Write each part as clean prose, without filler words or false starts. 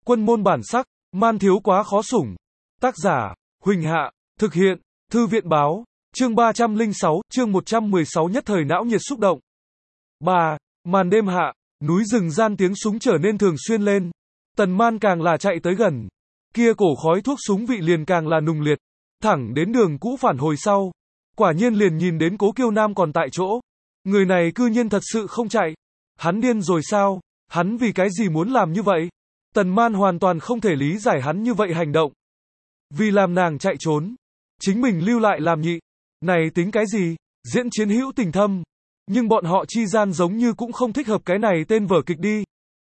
Quân môn bản sắc, man thiếu quá khó sủng. Tác giả, Huỳnh Hạ, thực hiện, Thư viện báo, chương 306, chương 116 nhất thời não nhiệt xúc động. 3. Màn đêm hạ, núi rừng gian tiếng súng trở nên thường xuyên lên. Tần Man càng là chạy tới gần, kia cổ khói thuốc súng vị liền càng là nùng liệt, thẳng đến đường cũ phản hồi sau. Quả nhiên liền nhìn đến Cố Kiêu Nam còn tại chỗ. Người này cư nhiên thật sự không chạy. Hắn điên rồi sao? Hắn vì cái gì muốn làm như vậy? Tần Man hoàn toàn không thể lý giải hắn như vậy hành động. Vì làm nàng chạy trốn, chính mình lưu lại làm nhị. Này tính cái gì? Diễn chiến hữu tình thâm. Nhưng bọn họ chi gian giống như cũng không thích hợp cái này tên vở kịch đi.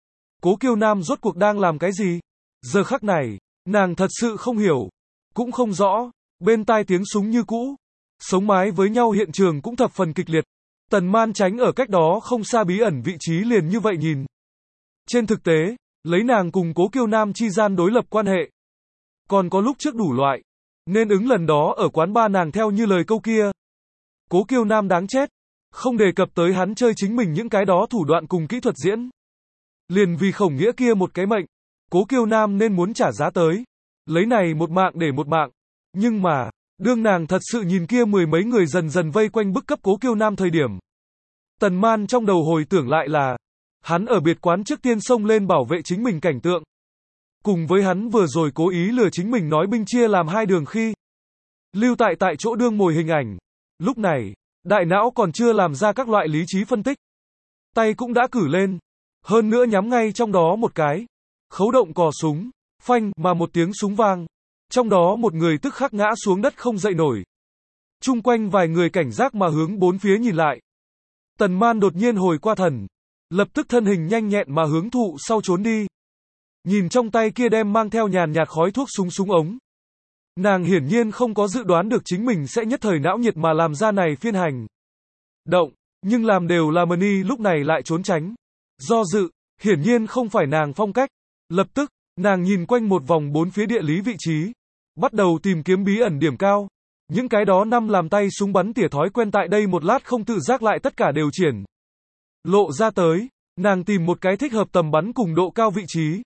Cố Kiêu Nam rốt cuộc đang làm cái gì? Giờ khắc này, nàng thật sự không hiểu. Cũng không rõ. Bên tai tiếng súng như cũ. Sống mái với nhau hiện trường cũng thập phần kịch liệt. Tần Man tránh ở cách đó không xa bí ẩn vị trí liền như vậy nhìn. Trên thực tế, lấy nàng cùng Cố Kiêu Nam chi gian đối lập quan hệ. Còn có lúc trước đủ loại. Nên ứng lần đó ở quán ba nàng theo như lời câu kia. Cố Kiêu Nam đáng chết. Không đề cập tới hắn chơi chính mình những cái đó thủ đoạn cùng kỹ thuật diễn. Liền vì Khổng Nghĩa kia một cái mệnh. Cố Kiêu Nam nên muốn trả giá tới. Lấy này một mạng để một mạng. Nhưng mà, đương nàng thật sự nhìn kia mười mấy người dần dần vây quanh bức cấp Cố Kiêu Nam thời điểm. Tần Man trong đầu hồi tưởng lại là, hắn ở biệt quán trước tiên xông lên bảo vệ chính mình cảnh tượng. Cùng với hắn vừa rồi cố ý lừa chính mình nói binh chia làm hai đường khi lưu tại chỗ đương mồi hình ảnh. Lúc này, đại não còn chưa làm ra các loại lý trí phân tích. Tay cũng đã cử lên. Hơn nữa nhắm ngay trong đó một cái. Khấu động cò súng. Phanh mà một tiếng súng vang. Trong đó một người tức khắc ngã xuống đất không dậy nổi. Chung quanh vài người cảnh giác mà hướng bốn phía nhìn lại. Tần Man đột nhiên hồi qua thần. Lập tức thân hình nhanh nhẹn mà hướng thụ sau trốn đi. Nhìn trong tay kia đem mang theo nhàn nhạt khói thuốc súng ống. Nàng hiển nhiên không có dự đoán được chính mình sẽ nhất thời não nhiệt mà làm ra này phiên hành động, nhưng làm đều là Mani lúc này lại trốn tránh. Do dự, hiển nhiên không phải nàng phong cách. Lập tức, nàng nhìn quanh một vòng bốn phía địa lý vị trí, bắt đầu tìm kiếm bí ẩn điểm cao. Những cái đó năm làm tay súng bắn tỉa thói quen tại đây một lát không tự giác lại tất cả đều triển lộ ra tới. Nàng tìm một cái thích hợp tầm bắn cùng độ cao vị trí.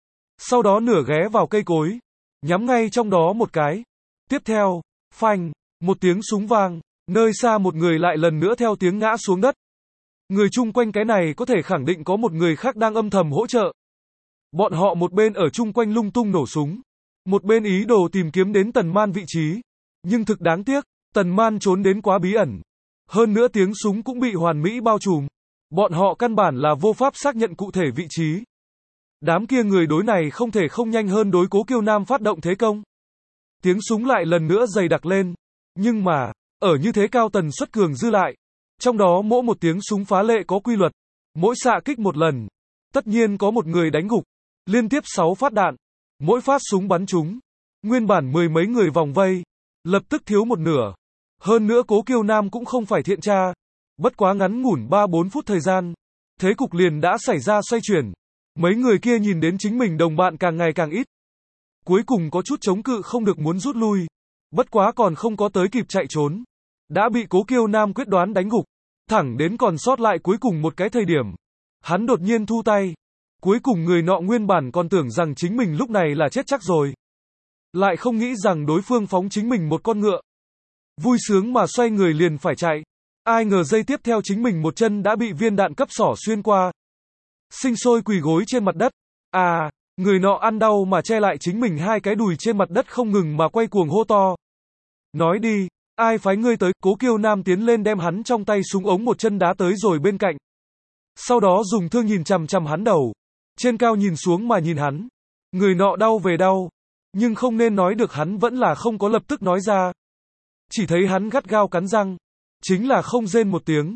Sau đó nửa ghé vào cây cối, nhắm ngay trong đó một cái. Tiếp theo, phanh, một tiếng súng vang, nơi xa một người lại lần nữa theo tiếng ngã xuống đất. Người chung quanh cái này có thể khẳng định có một người khác đang âm thầm hỗ trợ. Bọn họ một bên ở chung quanh lung tung nổ súng, một bên ý đồ tìm kiếm đến Tần Man vị trí. Nhưng thực đáng tiếc, Tần Man trốn đến quá bí ẩn. Hơn nữa tiếng súng cũng bị hoàn mỹ bao trùm. Bọn họ căn bản là vô pháp xác nhận cụ thể vị trí. Đám kia người đối này không thể không nhanh hơn đối Cố Kiêu Nam phát động thế công. Tiếng súng lại lần nữa dày đặc lên. Nhưng mà, ở như thế cao tần suất cường dư lại. Trong đó mỗi một tiếng súng phá lệ có quy luật. Mỗi xạ kích một lần. Tất nhiên có một người đánh gục. Liên tiếp 6 phát đạn. Mỗi phát súng bắn trúng. Nguyên bản mười mấy người vòng vây. Lập tức thiếu một nửa. Hơn nữa Cố Kiêu Nam cũng không phải thiện tra. Bất quá ngắn ngủn 3-4 phút thời gian. Thế cục liền đã xảy ra xoay chuyển. Mấy người kia nhìn đến chính mình đồng bạn càng ngày càng ít. Cuối cùng có chút chống cự không được muốn rút lui. Bất quá còn không có tới kịp chạy trốn. Đã bị Cố Kiêu Nam quyết đoán đánh gục. Thẳng đến còn sót lại cuối cùng một cái thời điểm. Hắn đột nhiên thu tay. Cuối cùng người nọ nguyên bản còn tưởng rằng chính mình lúc này là chết chắc rồi. Lại không nghĩ rằng đối phương phóng chính mình một con ngựa. Vui sướng mà xoay người liền phải chạy. Ai ngờ giây tiếp theo chính mình một chân đã bị viên đạn cấp xỏ xuyên qua. Sinh sôi quỳ gối trên mặt đất. Người nọ ăn đau mà che lại chính mình hai cái đùi trên mặt đất không ngừng mà quay cuồng hô to. Nói đi, ai phái ngươi tới? Cố Kiêu Nam tiến lên đem hắn trong tay súng ống một chân đá tới rồi bên cạnh. Sau đó dùng thương nhìn chằm chằm hắn đầu. Trên cao nhìn xuống mà nhìn hắn. Người nọ đau về đau. Nhưng không nên nói được hắn vẫn là không có lập tức nói ra. Chỉ thấy hắn gắt gao cắn răng. Chính là không rên một tiếng.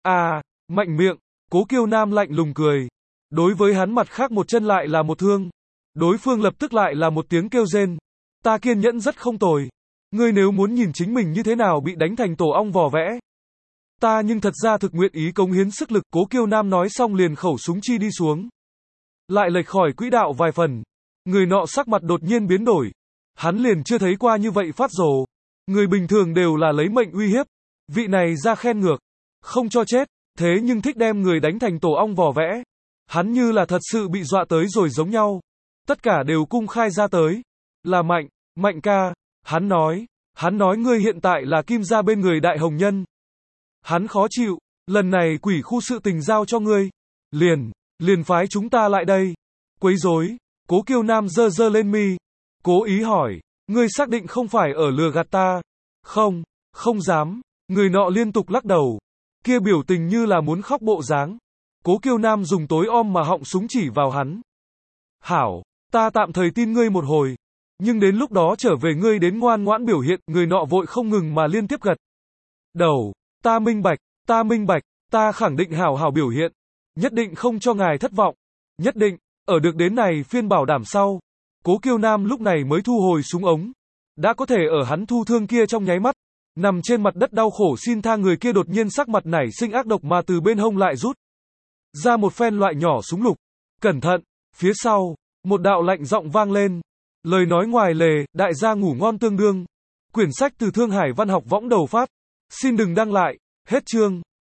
Mạnh miệng. Cố Kiêu Nam lạnh lùng cười. Đối với hắn mặt khác một chân lại là một thương. Đối phương lập tức lại là một tiếng kêu rên. Ta kiên nhẫn rất không tồi. Ngươi nếu muốn nhìn chính mình như thế nào bị đánh thành tổ ong vò vẽ. Ta nhưng thật ra thực nguyện ý cống hiến sức lực. Cố Kiêu Nam nói xong liền khẩu súng chi đi xuống. Lại lệch khỏi quỹ đạo vài phần. Người nọ sắc mặt đột nhiên biến đổi. Hắn liền chưa thấy qua như vậy phát rồ. Người bình thường đều là lấy mệnh uy hiếp. Vị này ra khen ngược. Không cho chết. Thế nhưng thích đem người đánh thành tổ ong vò vẽ. Hắn như là thật sự bị dọa tới rồi giống nhau. Tất cả đều cung khai ra tới. Là Mạnh, Mạnh ca, hắn nói ngươi hiện tại là Kim gia bên người đại hồng nhân. Hắn khó chịu, lần này quỷ khu sự tình giao cho ngươi. Liền phái chúng ta lại đây. Quấy rối, Cố Kiêu Nam giơ giơ lên mi. Cố ý hỏi, ngươi xác định không phải ở lừa gạt ta? Không, không dám. Người nọ liên tục lắc đầu. Kia biểu tình như là muốn khóc bộ dáng. Cố Kiêu Nam dùng tối om mà họng súng chỉ vào hắn. Hảo, ta tạm thời tin ngươi một hồi. Nhưng đến lúc đó trở về ngươi đến ngoan ngoãn biểu hiện, người nọ vội không ngừng mà liên tiếp gật đầu. Ta minh bạch, ta khẳng định hảo hảo biểu hiện. Nhất định không cho ngài thất vọng. Nhất định, ở được đến này phiên bảo đảm sau. Cố Kiêu Nam lúc này mới thu hồi súng ống. Đã có thể ở hắn thu thương kia trong nháy mắt. Nằm trên mặt đất đau khổ xin tha người kia đột nhiên sắc mặt nảy sinh ác độc mà từ bên hông lại rút ra một phen loại nhỏ súng lục. Cẩn thận, phía sau, một đạo lạnh giọng vang lên. Lời nói ngoài lề, đại gia ngủ ngon tương đương. Quyển sách từ Thương Hải Văn học võng đầu phát. Xin đừng đăng lại, hết chương.